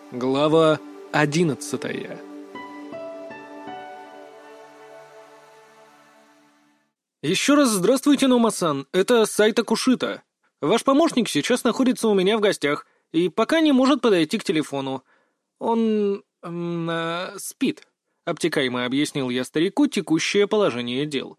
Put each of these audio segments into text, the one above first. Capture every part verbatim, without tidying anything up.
Глава одиннадцатая. Еще раз здравствуйте, Нома-сан. Это Сайта Кушита. Ваш помощник сейчас находится у меня в гостях и пока не может подойти к телефону. Он... М, э, спит. Обтекаемо объяснил я старику текущее положение дел.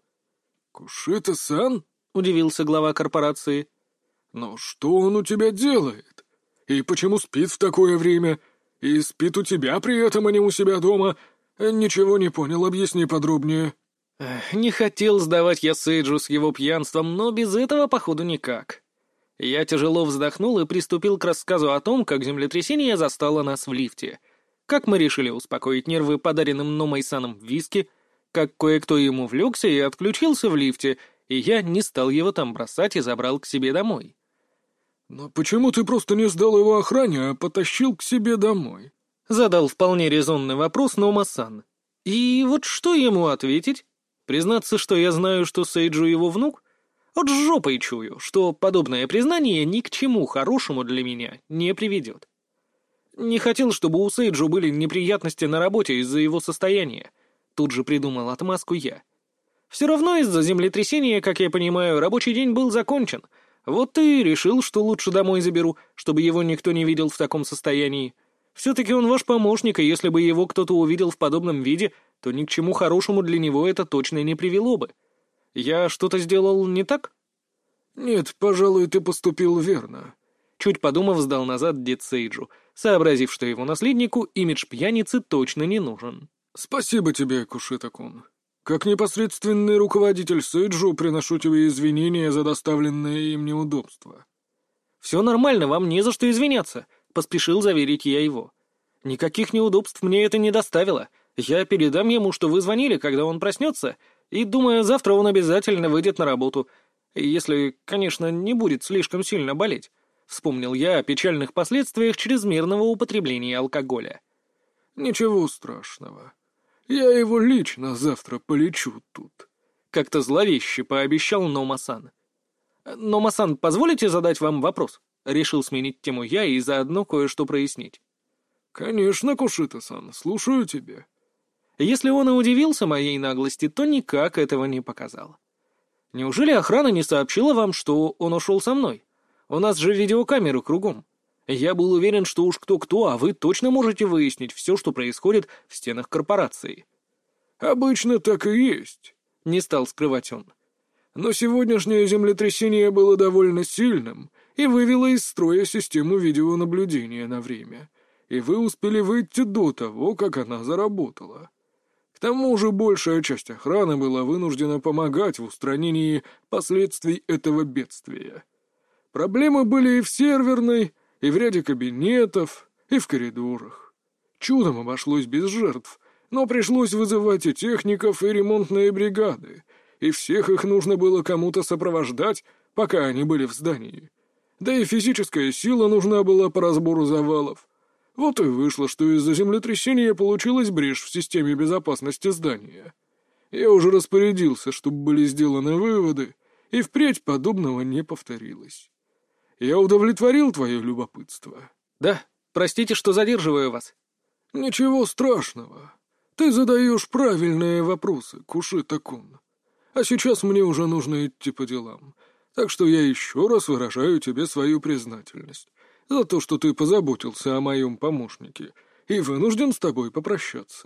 «Кушита-сан?» — удивился глава корпорации. «Но что он у тебя делает? И почему спит в такое время? И спит у тебя при этом, а не у себя дома? Ничего не понял, объясни подробнее». Эх, не хотел сдавать я Сейджу с его пьянством, но без этого, походу, никак. Я тяжело вздохнул и приступил к рассказу о том, как землетрясение застало нас в лифте, как мы решили успокоить нервы подаренным Номой-саном виски, как кое-кто ему влекся и отключился в лифте, и я не стал его там бросать и забрал к себе домой. «Но почему ты просто не сдал его охране, а потащил к себе домой?» Задал вполне резонный вопрос Нома-сан. И вот что ему ответить? Признаться, что я знаю, что Сейджу его внук? Вот с жопой чую, что подобное признание ни к чему хорошему для меня не приведет. Не хотел, чтобы у Сейджу были неприятности на работе из-за его состояния. Тут же придумал отмазку я. Все равно из-за землетрясения, как я понимаю, рабочий день был закончен. Вот и решил, что лучше домой заберу, чтобы его никто не видел в таком состоянии. Все-таки он ваш помощник, и если бы его кто-то увидел в подобном виде, то ни к чему хорошему для него это точно не привело бы. Я что-то сделал не так? «Нет, пожалуй, ты поступил верно». Чуть подумав, сдал назад дед Сейджу, сообразив, что его наследнику имидж пьяницы точно не нужен. «Спасибо тебе, Кушита-кун. Как непосредственный руководитель Сейджу приношу тебе извинения за доставленное им неудобство». «Все нормально, вам не за что извиняться», — поспешил заверить я его. «Никаких неудобств мне это не доставило. Я передам ему, что вы звонили, когда он проснется, и, думаю, завтра он обязательно выйдет на работу. Если, конечно, не будет слишком сильно болеть». Вспомнил я о печальных последствиях чрезмерного употребления алкоголя. «Ничего страшного. Я его лично завтра полечу тут», — как-то зловеще пообещал Нома-сан. «Нома-сан, позволите задать вам вопрос?» Решил сменить тему я и заодно кое-что прояснить. «Конечно, Кушита-сан, слушаю тебя». Если он и удивился моей наглости, то никак этого не показал. «Неужели охрана не сообщила вам, что он ушел со мной? У нас же видеокамеры кругом. Я был уверен, что уж кто-кто, а вы точно можете выяснить все, что происходит в стенах корпорации». «Обычно так и есть», — не стал скрывать он. «Но сегодняшнее землетрясение было довольно сильным и вывело из строя систему видеонаблюдения на время, и вы успели выйти до того, как она заработала. К тому же большая часть охраны была вынуждена помогать в устранении последствий этого бедствия. Проблемы были и в серверной, и в ряде кабинетов, и в коридорах. Чудом обошлось без жертв, но пришлось вызывать и техников, и ремонтные бригады, и всех их нужно было кому-то сопровождать, пока они были в здании. Да и физическая сила нужна была по разбору завалов. Вот и вышло, что из-за землетрясения получилась брешь в системе безопасности здания. Я уже распорядился, чтобы были сделаны выводы, и впредь подобного не повторилось. Я удовлетворил твое любопытство?» «Да, простите, что задерживаю вас». «Ничего страшного. Ты задаешь правильные вопросы, Кушита-кун. А сейчас мне уже нужно идти по делам, так что я еще раз выражаю тебе свою признательность за то, что ты позаботился о моем помощнике, и вынужден с тобой попрощаться».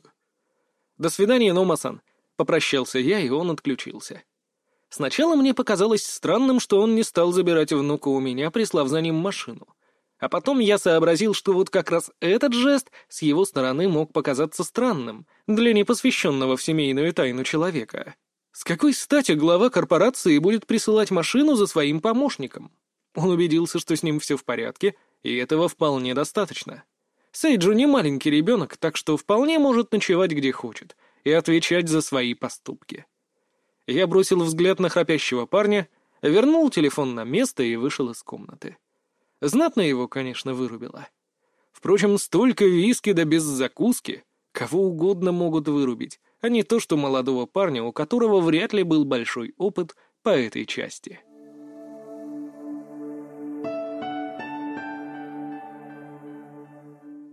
«До свидания, Нома-сан», — попрощался я, и он отключился. Сначала мне показалось странным, что он не стал забирать внука у меня, прислав за ним машину. А потом я сообразил, что вот как раз этот жест с его стороны мог показаться странным для непосвященного в семейную тайну человека. С какой стати глава корпорации будет присылать машину за своим помощником? Он убедился, что с ним все в порядке, и этого вполне достаточно. Сейджу не маленький ребенок, так что вполне может ночевать где хочет и отвечать за свои поступки. Я бросил взгляд на храпящего парня, вернул телефон на место и вышел из комнаты. Знатно его, конечно, вырубило. Впрочем, столько виски да без закуски кого угодно могут вырубить, а не то, что молодого парня, у которого вряд ли был большой опыт по этой части.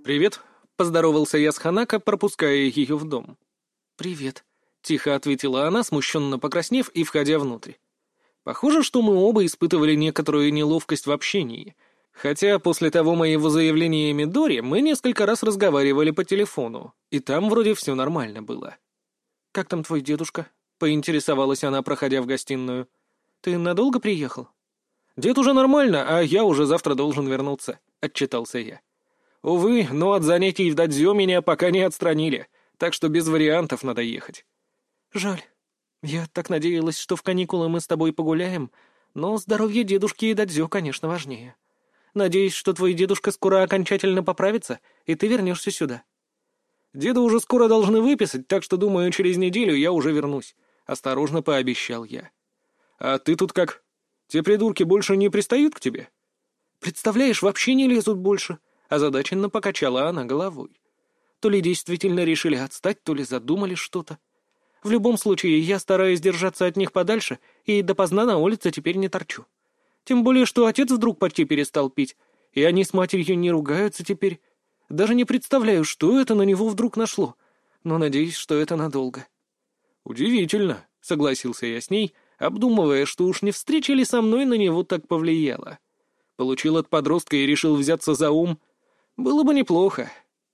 «Привет», — поздоровался я с Ханако, пропуская ее в дом. «Привет», — тихо ответила она, смущенно покраснев и входя внутрь. Похоже, что мы оба испытывали некоторую неловкость в общении, хотя после того моего заявления Мидори мы несколько раз разговаривали по телефону, и там вроде все нормально было. «Как там твой дедушка?» — поинтересовалась она, проходя в гостиную. «Ты надолго приехал?» «Дед уже нормально, а я уже завтра должен вернуться», — отчитался я. «Увы, но от занятий в дадзё меня пока не отстранили, так что без вариантов надо ехать». «Жаль. Я так надеялась, что в каникулы мы с тобой погуляем, но здоровье дедушки и дадзё, конечно, важнее. Надеюсь, что твой дедушка скоро окончательно поправится, и ты вернешься сюда». «Деда уже скоро должны выписать, так что, думаю, через неделю я уже вернусь», — осторожно пообещал я. «А ты тут как? Те придурки больше не пристают к тебе?» «Представляешь, вообще не лезут больше», — озадаченно покачала она головой. То ли действительно решили отстать, то ли задумали что-то. В любом случае, я стараюсь держаться от них подальше и допоздна на улице теперь не торчу. Тем более, что отец вдруг почти перестал пить, и они с матерью не ругаются теперь. Даже не представляю, что это на него вдруг нашло, но надеюсь, что это надолго». «Удивительно», — согласился я с ней, обдумывая, что уж не встреча ли со мной на него так повлияло. Получил от подростка и решил взяться за ум. Было бы неплохо.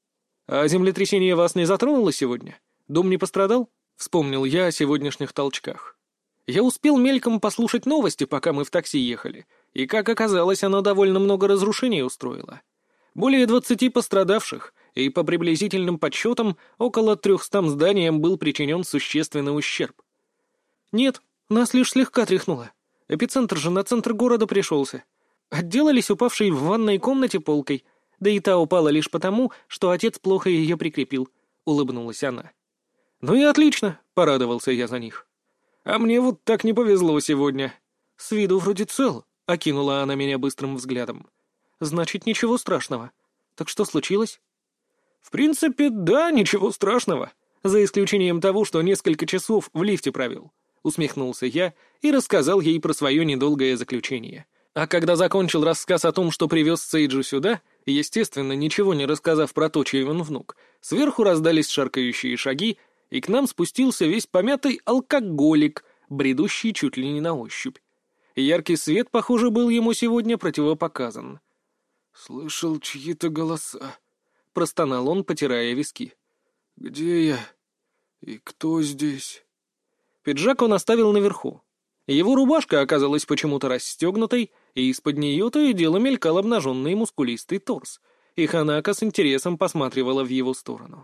«А землетрясение вас не затронуло сегодня? Дом не пострадал?» — вспомнил я о сегодняшних толчках. Я успел мельком послушать новости, пока мы в такси ехали, и, как оказалось, оно довольно много разрушений устроило. Более двадцати пострадавших, и по приблизительным подсчетам около трехстам зданиям был причинен существенный ущерб. «Нет, нас лишь слегка тряхнуло. Эпицентр же на центр города пришелся. Отделались упавшей в ванной комнате полкой, да и та упала лишь потому, что отец плохо ее прикрепил», — улыбнулась она. «Ну и отлично», — порадовался я за них. «А мне вот так не повезло сегодня». «С виду вроде цел», — окинула она меня быстрым взглядом. «Значит, ничего страшного. Так что случилось?» «В принципе, да, ничего страшного. За исключением того, что несколько часов в лифте провел», — усмехнулся я и рассказал ей про свое недолгое заключение. А когда закончил рассказ о том, что привез Сейджу сюда, естественно, ничего не рассказав про то, чей он внук, сверху раздались шаркающие шаги, и к нам спустился весь помятый алкоголик, бредущий чуть ли не на ощупь. Яркий свет, похоже, был ему сегодня противопоказан. «Слышал чьи-то голоса», — простонал он, потирая виски. «Где я? И кто здесь?» Пиджак он оставил наверху. Его рубашка оказалась почему-то расстегнутой, и из-под нее то и дело мелькал обнаженный мускулистый торс, и Ханако с интересом посматривала в его сторону.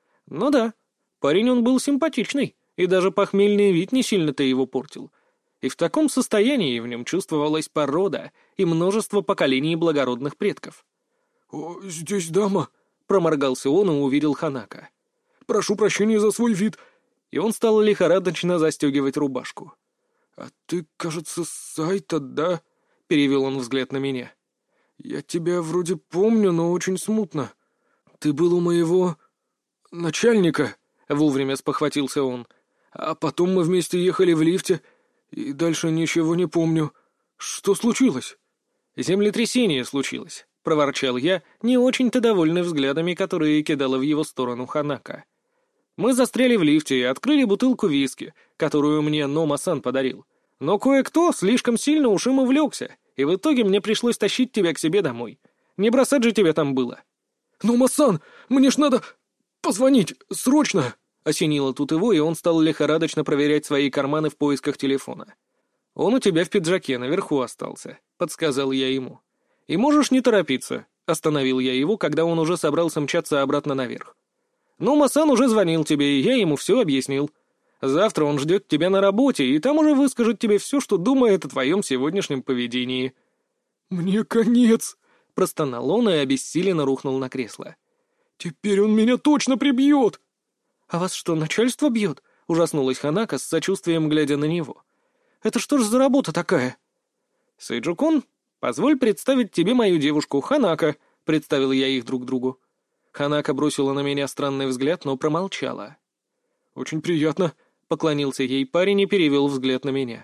Ну да, парень он был симпатичный, и даже похмельный вид не сильно-то его портил. И в таком состоянии в нем чувствовалась порода и множество поколений благородных предков. «О, здесь дама», — проморгался он и увидел Ханако. «Прошу прощения за свой вид». И он стал лихорадочно застегивать рубашку. «А ты, кажется, с сайта, да?» — перевел он взгляд на меня. «Я тебя вроде помню, но очень смутно. Ты был у моего начальника», — вовремя спохватился он. «А потом мы вместе ехали в лифте, и дальше ничего не помню. Что случилось?» «Землетрясение случилось», — проворчал я, не очень-то довольный взглядами, которые кидала в его сторону Ханако. «Мы застряли в лифте и открыли бутылку виски, которую мне Нома-сан подарил. Но кое-кто слишком сильно уж им увлекся, и в итоге мне пришлось тащить тебя к себе домой. Не бросать же тебя там было». «Нома-сан, мне ж надо позвонить, срочно!» — осенило тут его, и он стал лихорадочно проверять свои карманы в поисках телефона. «Он у тебя в пиджаке наверху остался», — подсказал я ему. «И можешь не торопиться», — остановил я его, когда он уже собрался мчаться обратно наверх. «Ну, Масан уже звонил тебе, и я ему все объяснил. Завтра он ждет тебя на работе, и там уже выскажет тебе все, что думает о твоем сегодняшнем поведении». «Мне конец», — простонал он и обессиленно рухнул на кресло. «Теперь он меня точно прибьет!» «А вас что, начальство бьет?» — ужаснулась Ханако с сочувствием, глядя на него. «Это что ж за работа такая?» «Сэйджу-кун, позволь представить тебе мою девушку Ханако», — представил я их друг другу. Ханако бросила на меня странный взгляд, но промолчала. «Очень приятно», — поклонился ей парень и перевел взгляд на меня.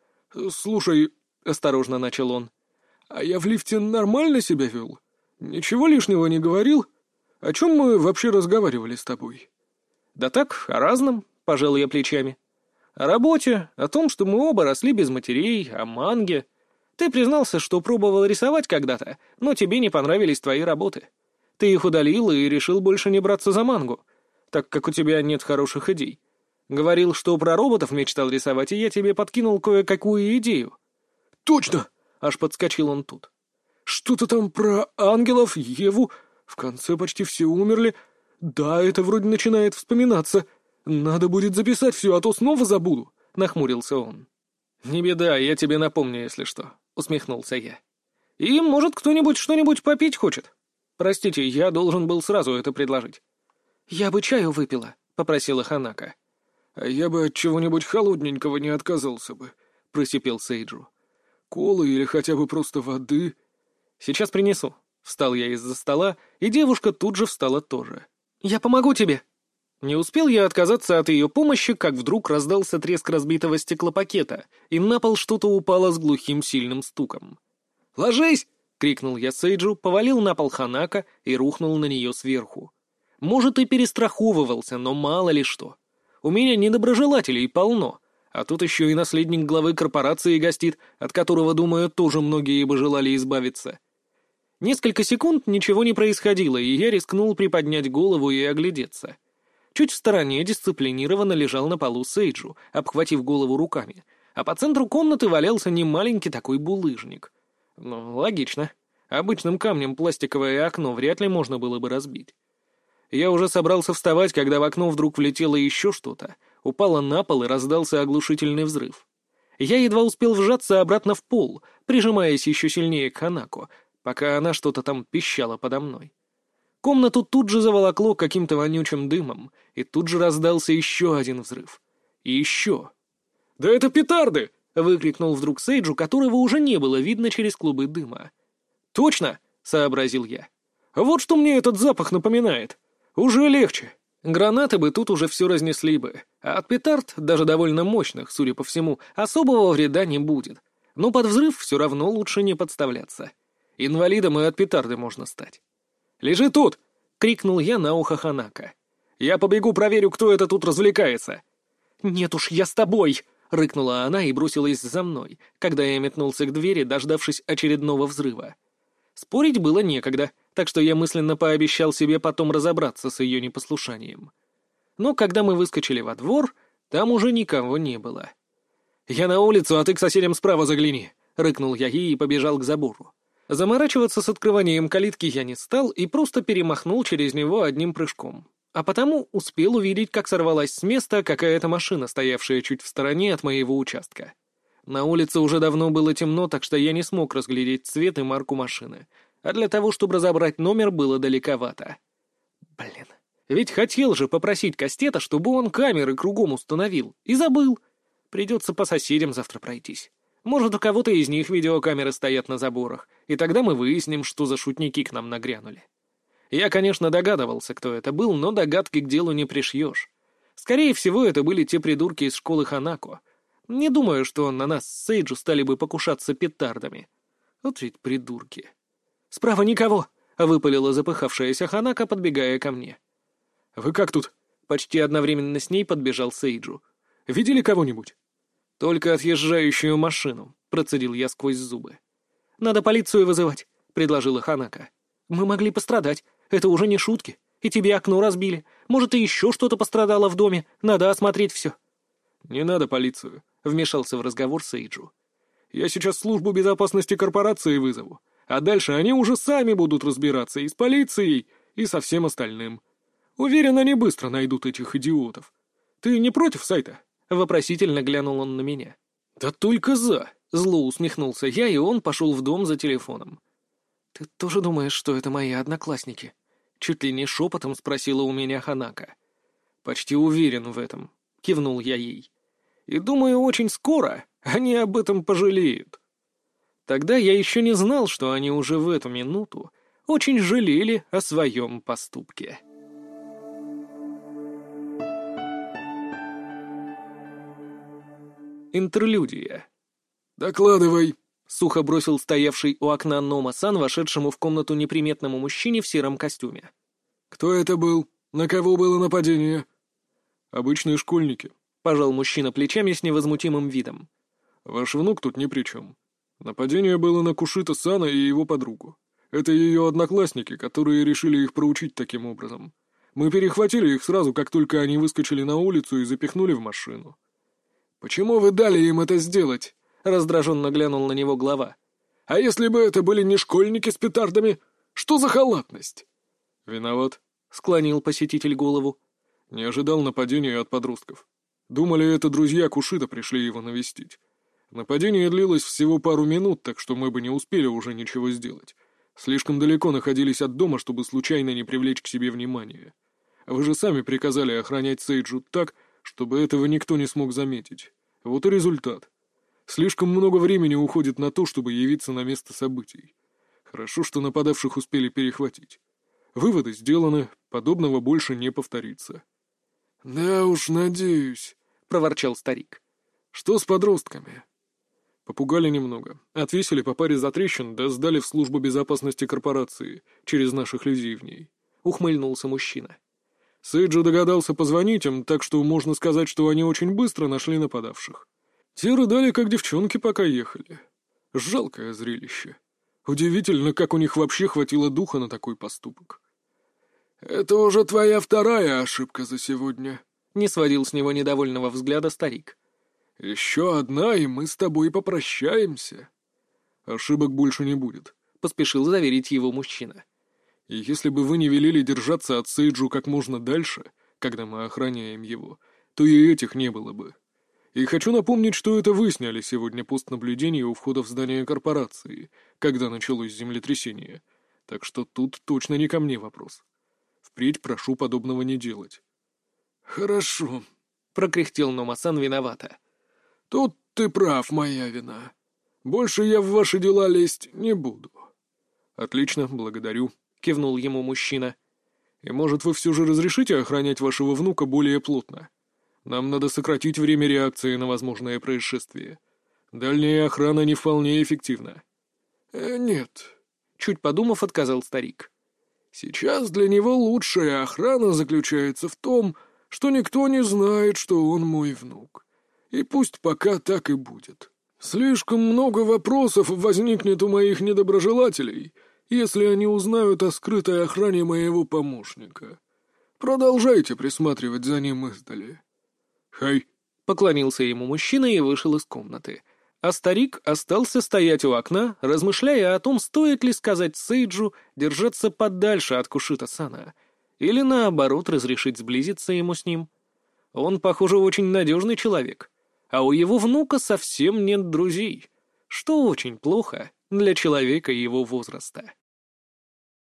«Слушай», — осторожно начал он, — «а я в лифте нормально себя вел? Ничего лишнего не говорил?» О чем мы вообще разговаривали с тобой?» «Да так, о разном», — пожал я плечами. «О работе, о том, что мы оба росли без матерей, о манге. Ты признался, что пробовал рисовать когда-то, но тебе не понравились твои работы. Ты их удалил и решил больше не браться за мангу, так как у тебя нет хороших идей. Говорил, что про роботов мечтал рисовать, и я тебе подкинул кое-какую идею». «Точно!» — аж подскочил он тут. «Что-то там про ангелов, Еву. В конце почти все умерли. Да, это вроде начинает вспоминаться. Надо будет записать все, а то снова забуду», — нахмурился он. «Не беда, я тебе напомню, если что», — усмехнулся я. «И, может, кто-нибудь что-нибудь попить хочет? Простите, я должен был сразу это предложить». «Я бы чаю выпила», — попросила Ханако. «А я бы от чего-нибудь холодненького не отказался бы», — просипел Сейджу. «Колы или хотя бы просто воды?» «Сейчас принесу». Встал я из-за стола, и девушка тут же встала тоже. «Я помогу тебе». Не успел я отказаться от ее помощи, как вдруг раздался треск разбитого стеклопакета, и на пол что-то упало с глухим сильным стуком. «Ложись!» — крикнул я Сейджу, повалил на пол Ханако и рухнул на нее сверху. Может, и перестраховывался, но мало ли что. У меня недоброжелателей полно, а тут еще и наследник главы корпорации гостит, от которого, думаю, тоже многие бы желали избавиться. Несколько секунд ничего не происходило, и я рискнул приподнять голову и оглядеться. Чуть в стороне дисциплинированно лежал на полу Сейджу, обхватив голову руками, а по центру комнаты валялся немаленький такой булыжник. Ну, логично. Обычным камнем пластиковое окно вряд ли можно было бы разбить. Я уже собрался вставать, когда в окно вдруг влетело еще что-то, упало на пол и раздался оглушительный взрыв. Я едва успел вжаться обратно в пол, прижимаясь еще сильнее к Ханако, пока она что-то там пищала подо мной. Комнату тут же заволокло каким-то вонючим дымом, и тут же раздался еще один взрыв. И еще. «Да это петарды!» — выкрикнул вдруг Сейджу, которого уже не было видно через клубы дыма. «Точно!» — сообразил я. «Вот что мне этот запах напоминает. Уже легче. Гранаты бы тут уже все разнесли бы, а от петард, даже довольно мощных, судя по всему, особого вреда не будет. Но под взрыв все равно лучше не подставляться. Инвалидом и от петарды можно стать». «Лежи тут!» — крикнул я на ухо Ханако. «Я побегу проверю, кто это тут развлекается». «Нет уж, я с тобой!» — рыкнула она и бросилась за мной, когда я метнулся к двери, дождавшись очередного взрыва. Спорить было некогда, так что я мысленно пообещал себе потом разобраться с ее непослушанием. Но когда мы выскочили во двор, там уже никого не было. «Я на улицу, а ты к соседям справа загляни!» — рыкнул я ей и побежал к забору. Заморачиваться с открыванием калитки я не стал и просто перемахнул через него одним прыжком. А потому успел увидеть, как сорвалась с места какая-то машина, стоявшая чуть в стороне от моего участка. На улице уже давно было темно, так что я не смог разглядеть цвет и марку машины, а для того, чтобы разобрать номер, было далековато. Блин, ведь хотел же попросить Кастета, чтобы он камеры кругом установил, и забыл. Придется по соседям завтра пройтись. Может, у кого-то из них видеокамеры стоят на заборах, и тогда мы выясним, что за шутники к нам нагрянули. Я, конечно, догадывался, кто это был, но догадки к делу не пришьешь. Скорее всего, это были те придурки из школы Ханако. Не думаю, что на нас с Сейджу стали бы покушаться петардами. Вот ведь придурки. «Справа никого!» — выпалила запыхавшаяся Ханако, подбегая ко мне. «Вы как тут?» Почти одновременно с ней подбежал Сейджу. «Видели кого-нибудь?» «Только отъезжающую машину», — процедил я сквозь зубы. «Надо полицию вызывать», — предложила Ханако. «Мы могли пострадать. Это уже не шутки. И тебе окно разбили. Может, и еще что-то пострадало в доме. Надо осмотреть все». «Не надо полицию», — вмешался в разговор Сейджу. «Я сейчас службу безопасности корпорации вызову, а дальше они уже сами будут разбираться и с полицией, и со всем остальным. Уверен, они быстро найдут этих идиотов. Ты не против, Сайта?» Вопросительно глянул он на меня. «Да только за!» — зло усмехнулся я, и он пошел в дом за телефоном. «Ты тоже думаешь, что это мои одноклассники?» Чуть ли не шепотом спросила у меня Ханако. «Почти уверен в этом», — кивнул я ей. «И думаю, очень скоро они об этом пожалеют». Тогда я еще не знал, что они уже в эту минуту очень жалели о своем поступке. Интерлюдия. «Докладывай», — сухо бросил стоявший у окна Нома-сан вошедшему в комнату неприметному мужчине в сером костюме. «Кто это был? На кого было нападение?» «Обычные школьники», — пожал мужчина плечами с невозмутимым видом. «Ваш внук тут ни при чем. Нападение было на Кушита-сана и его подругу. Это ее одноклассники, которые решили их проучить таким образом. Мы перехватили их сразу, как только они выскочили на улицу и запихнули в машину». «Почему вы дали им это сделать?» — раздраженно глянул на него глава. «А если бы это были не школьники с петардами? Что за халатность?» «Виноват», — склонил посетитель голову. «Не ожидал нападения от подростков. Думали, это друзья Кушита пришли его навестить. Нападение длилось всего пару минут, так что мы бы не успели уже ничего сделать. Слишком далеко находились от дома, чтобы случайно не привлечь к себе внимания. Вы же сами приказали охранять Сейджу так, чтобы этого никто не смог заметить. Вот и результат. Слишком много времени уходит на то, чтобы явиться на место событий. Хорошо, что нападавших успели перехватить. Выводы сделаны, подобного больше не повторится». «Да уж, надеюсь», — проворчал старик. «Что с подростками?» «Попугали немного. Отвесили по паре затрещин, да сдали в службу безопасности корпорации, через наших людей в ней», — ухмыльнулся мужчина. Сейджо догадался позвонить им, так что можно сказать, что они очень быстро нашли нападавших. Те рыдали, как девчонки, пока ехали. Жалкое зрелище. Удивительно, как у них вообще хватило духа на такой поступок. «Это уже твоя вторая ошибка за сегодня», — не сводил с него недовольного взгляда старик. «Еще одна, и мы с тобой попрощаемся». «Ошибок больше не будет», — поспешил заверить его мужчина. «И если бы вы не велели держаться от Сейджу как можно дальше, когда мы охраняем его, то и этих не было бы. И хочу напомнить, что это вы сняли сегодня пост наблюдения у входа в здание корпорации, когда началось землетрясение. Так что тут точно не ко мне вопрос. Впредь прошу подобного не делать». «Хорошо», — прокряхтел Номасан виновато. «Тут ты прав, моя вина. Больше я в ваши дела лезть не буду». «Отлично, благодарю», — кивнул ему мужчина. «И, может, вы все же разрешите охранять вашего внука более плотно? Нам надо сократить время реакции на возможное происшествие. Дальняя охрана не вполне эффективна». Э, «Нет», — чуть подумав, отказал старик. «Сейчас для него лучшая охрана заключается в том, что никто не знает, что он мой внук. И пусть пока так и будет. Слишком много вопросов возникнет у моих недоброжелателей, если они узнают о скрытой охране моего помощника. Продолжайте присматривать за ним издали». «Хай», — поклонился ему мужчина и вышел из комнаты. А старик остался стоять у окна, размышляя о том, стоит ли сказать Сейджу держаться подальше от Кушита-сана, или, наоборот, разрешить сблизиться ему с ним. Он, похоже, очень надежный человек, а у его внука совсем нет друзей, что очень плохо для человека его возраста.